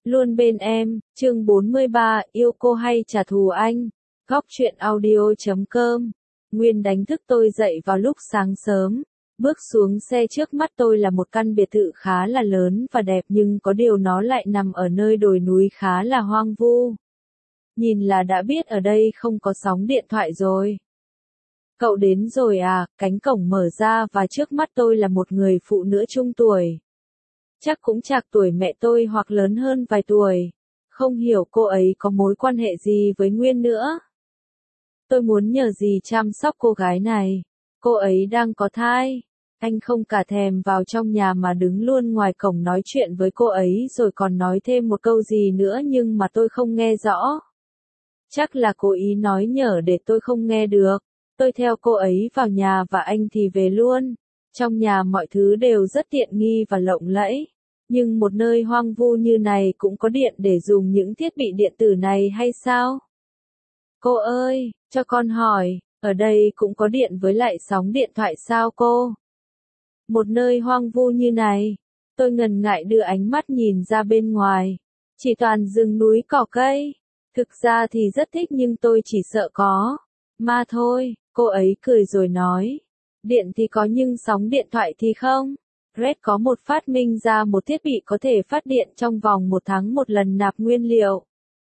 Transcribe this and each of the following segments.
Luôn bên em, chương 43, yêu cô hay trả thù anh. Góc truyện audio.com. Nguyên đánh thức tôi dậy vào lúc sáng sớm. Bước xuống xe, trước mắt tôi là một căn biệt thự khá là lớn và đẹp, nhưng có điều nó lại nằm ở nơi đồi núi khá là hoang vu. Nhìn là đã biết ở đây không có sóng điện thoại rồi. Cậu đến rồi à? Cánh cổng mở ra và trước mắt tôi là một người phụ nữ trung tuổi. Chắc cũng trạc tuổi mẹ tôi hoặc lớn hơn vài tuổi. Không hiểu cô ấy có mối quan hệ gì với Nguyên nữa. Tôi muốn nhờ gì chăm sóc cô gái này. Cô ấy đang có thai. Anh không cả thèm vào trong nhà mà đứng luôn ngoài cổng nói chuyện với cô ấy, rồi còn nói thêm một câu gì nữa nhưng mà tôi không nghe rõ. Chắc là cố ý nói nhở để tôi không nghe được. Tôi theo cô ấy vào nhà và anh thì về luôn. Trong nhà mọi thứ đều rất tiện nghi và lộng lẫy. Nhưng một nơi hoang vu như này cũng có điện để dùng những thiết bị điện tử này hay sao? Cô ơi, cho con hỏi, ở đây cũng có điện với lại sóng điện thoại sao cô? Một nơi hoang vu như này, tôi ngần ngại đưa ánh mắt nhìn ra bên ngoài. Chỉ toàn rừng núi cỏ cây. Thực ra thì rất thích nhưng tôi chỉ sợ có ma thôi. Cô ấy cười rồi nói. Điện thì có nhưng sóng điện thoại thì không. Red có một phát minh ra một thiết bị có thể phát điện trong vòng 1 tháng một lần nạp nguyên liệu.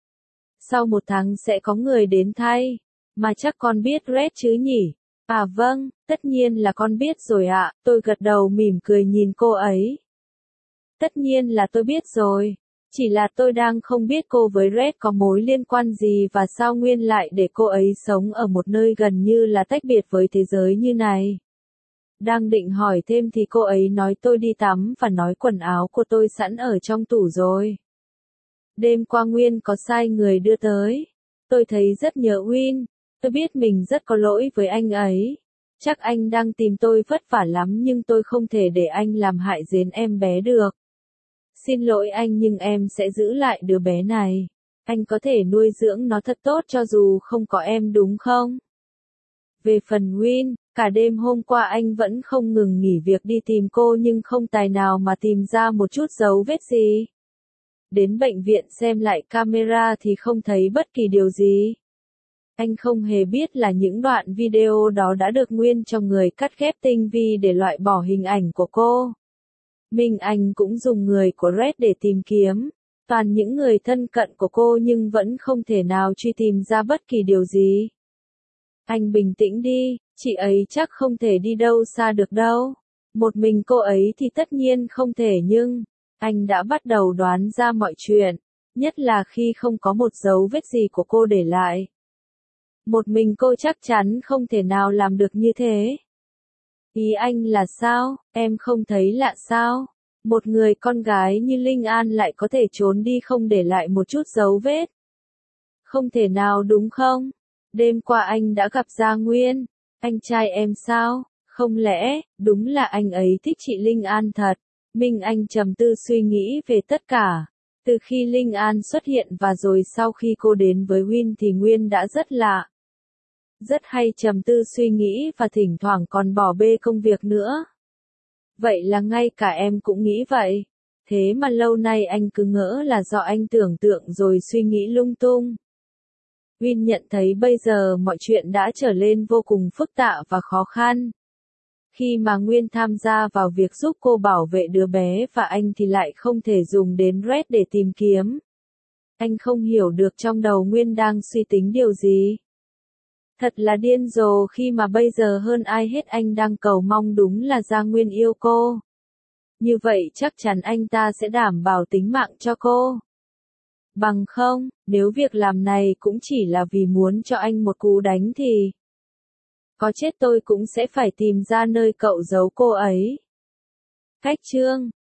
Sau 1 tháng sẽ có người đến thay. Mà chắc con biết Red chứ nhỉ? À vâng, tất nhiên là con biết rồi ạ. Tôi gật đầu mỉm cười nhìn cô ấy. Tất nhiên là tôi biết rồi. Chỉ là tôi đang không biết cô với Red có mối liên quan gì và sao Nguyên lại để cô ấy sống ở một nơi gần như là tách biệt với thế giới như này. Đang định hỏi thêm thì cô ấy nói tôi đi tắm và nói quần áo của tôi sẵn ở trong tủ rồi. Đêm qua Nguyên có sai người đưa tới. Tôi thấy rất nhớ Win. Tôi biết mình rất có lỗi với anh ấy. Chắc anh đang tìm tôi vất vả lắm nhưng tôi không thể để anh làm hại đến em bé được. Xin lỗi anh nhưng em sẽ giữ lại đứa bé này. Anh có thể nuôi dưỡng nó thật tốt cho dù không có em đúng không? Về phần Win, cả đêm hôm qua anh vẫn không ngừng nghỉ việc đi tìm cô nhưng không tài nào mà tìm ra một chút dấu vết gì. Đến bệnh viện xem lại camera thì không thấy bất kỳ điều gì. Anh không hề biết là những đoạn video đó đã được Nguyên cho người cắt ghép tinh vi để loại bỏ hình ảnh của cô. Minh Anh cũng dùng người của Red để tìm kiếm. Toàn những người thân cận của cô nhưng vẫn không thể nào truy tìm ra bất kỳ điều gì. Anh bình tĩnh đi, chị ấy chắc không thể đi đâu xa được đâu. Một mình cô ấy thì tất nhiên không thể nhưng, anh đã bắt đầu đoán ra mọi chuyện, nhất là khi không có một dấu vết gì của cô để lại. Một mình cô chắc chắn không thể nào làm được như thế. Ý anh là sao, em không thấy lạ sao? Một người con gái như Linh An lại có thể trốn đi không để lại một chút dấu vết. Không thể nào đúng không? Đêm qua anh đã gặp Gia Nguyên. Anh trai em sao? Không lẽ, đúng là anh ấy thích chị Linh An thật? Minh Anh trầm tư suy nghĩ về tất cả. Từ khi Linh An xuất hiện và rồi sau khi cô đến với Win thì Nguyên đã rất lạ. Rất hay trầm tư suy nghĩ và thỉnh thoảng còn bỏ bê công việc nữa. Vậy là ngay cả em cũng nghĩ vậy. Thế mà lâu nay anh cứ ngỡ là do anh tưởng tượng rồi suy nghĩ lung tung. Win nhận thấy bây giờ mọi chuyện đã trở lên vô cùng phức tạp và khó khăn. Khi mà Nguyên tham gia vào việc giúp cô bảo vệ đứa bé và anh thì lại không thể dùng đến Red để tìm kiếm. Anh không hiểu được trong đầu Nguyên đang suy tính điều gì. Thật là điên rồ khi mà bây giờ hơn ai hết anh đang cầu mong đúng là Gia Nguyên yêu cô. Như vậy chắc chắn anh ta sẽ đảm bảo tính mạng cho cô. Bằng không, nếu việc làm này cũng chỉ là vì muốn cho anh một cú đánh thì có chết tôi cũng sẽ phải tìm ra nơi cậu giấu cô ấy. Cách chương